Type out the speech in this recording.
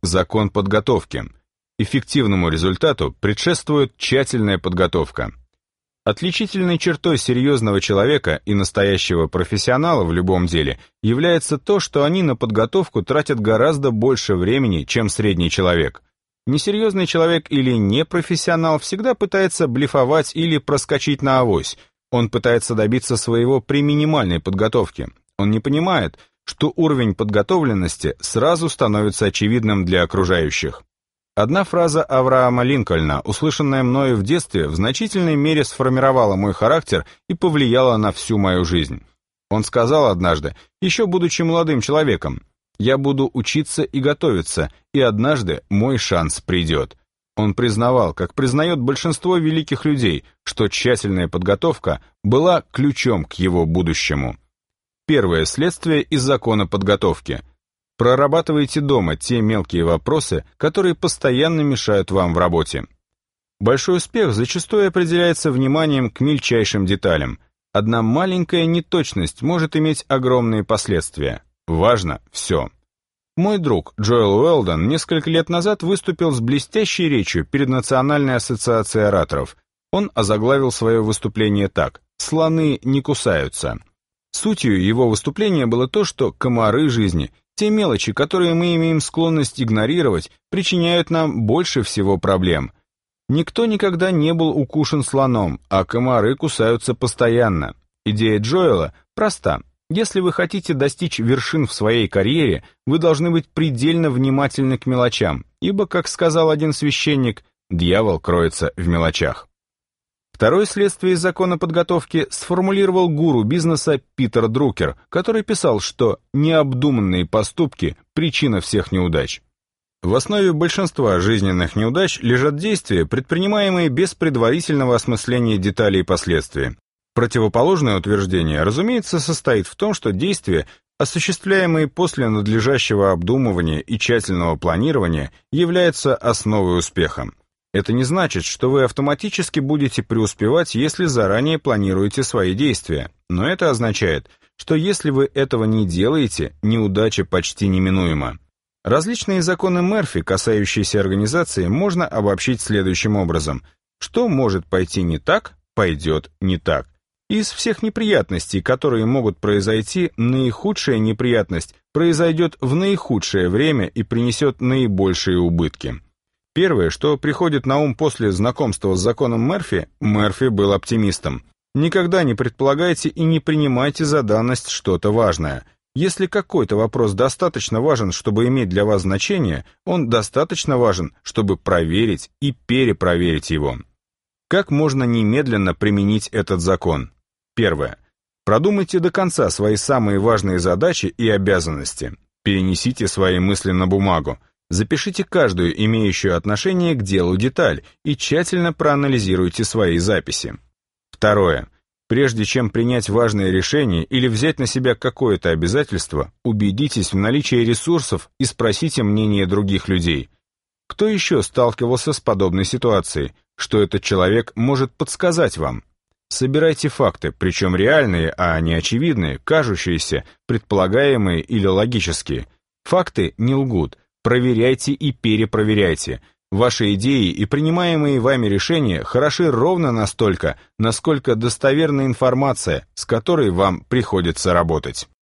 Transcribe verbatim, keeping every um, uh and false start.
Закон подготовки. Эффективному результату предшествует тщательная подготовка. Отличительной чертой серьезного человека и настоящего профессионала в любом деле является то, что они на подготовку тратят гораздо больше времени, чем средний человек. Несерьезный человек или непрофессионал всегда пытается блефовать или проскочить на авось. Он пытается добиться своего при минимальной подготовке. Он не понимает, что уровень подготовленности сразу становится очевидным для окружающих. Одна фраза Авраама Линкольна, услышанная мною в детстве, в значительной мере сформировала мой характер и повлияла на всю мою жизнь. Он сказал однажды, еще будучи молодым человеком: «Я буду учиться и готовиться, и однажды мой шанс придет». Он признавал, как признает большинство великих людей, что тщательная подготовка была ключом к его будущему. Первое следствие из закона подготовки. Прорабатывайте дома те мелкие вопросы, которые постоянно мешают вам в работе. Большой успех зачастую определяется вниманием к мельчайшим деталям. Одна маленькая неточность может иметь огромные последствия. Важно все. Мой друг Джоэл Уэлдон несколько лет назад выступил с блестящей речью перед Национальной ассоциацией ораторов. Он озаглавил свое выступление так: «Слоны не кусаются». Сутью его выступления было то, что комары жизни, те мелочи, которые мы имеем склонность игнорировать, причиняют нам больше всего проблем. Никто никогда не был укушен слоном, а комары кусаются постоянно. Идея Джоэла проста. Если вы хотите достичь вершин в своей карьере, вы должны быть предельно внимательны к мелочам, ибо, как сказал один священник, дьявол кроется в мелочах. Второе следствие из закона подготовки сформулировал гуру бизнеса Питер Друкер, который писал, что необдуманные поступки – причина всех неудач. В основе большинства жизненных неудач лежат действия, предпринимаемые без предварительного осмысления деталей и последствий. Противоположное утверждение, разумеется, состоит в том, что действия, осуществляемые после надлежащего обдумывания и тщательного планирования, являются основой успеха. Это не значит, что вы автоматически будете преуспевать, если заранее планируете свои действия, но это означает, что если вы этого не делаете, неудача почти неминуема. Различные законы Мерфи, касающиеся организации, можно обобщить следующим образом. Что может пойти не так, пойдет не так. Из всех неприятностей, которые могут произойти, наихудшая неприятность произойдет в наихудшее время и принесет наибольшие убытки. Первое, что приходит на ум после знакомства с законом Мерфи, Мерфи был оптимистом. Никогда не предполагайте и не принимайте за данность что-то важное. Если какой-то вопрос достаточно важен, чтобы иметь для вас значение, он достаточно важен, чтобы проверить и перепроверить его. Как можно немедленно применить этот закон? Первое. Продумайте до конца свои самые важные задачи и обязанности. Перенесите свои мысли на бумагу. Запишите каждую имеющую отношение к делу деталь и тщательно проанализируйте свои записи. Второе. Прежде чем принять важное решение или взять на себя какое-то обязательство, убедитесь в наличии ресурсов и спросите мнение других людей. Кто еще сталкивался с подобной ситуацией? Что этот человек может подсказать вам? Собирайте факты, причем реальные, а не очевидные, кажущиеся, предполагаемые или логические. Факты не лгут. Проверяйте и перепроверяйте. Ваши идеи и принимаемые вами решения хороши ровно настолько, насколько достоверна информация, с которой вам приходится работать.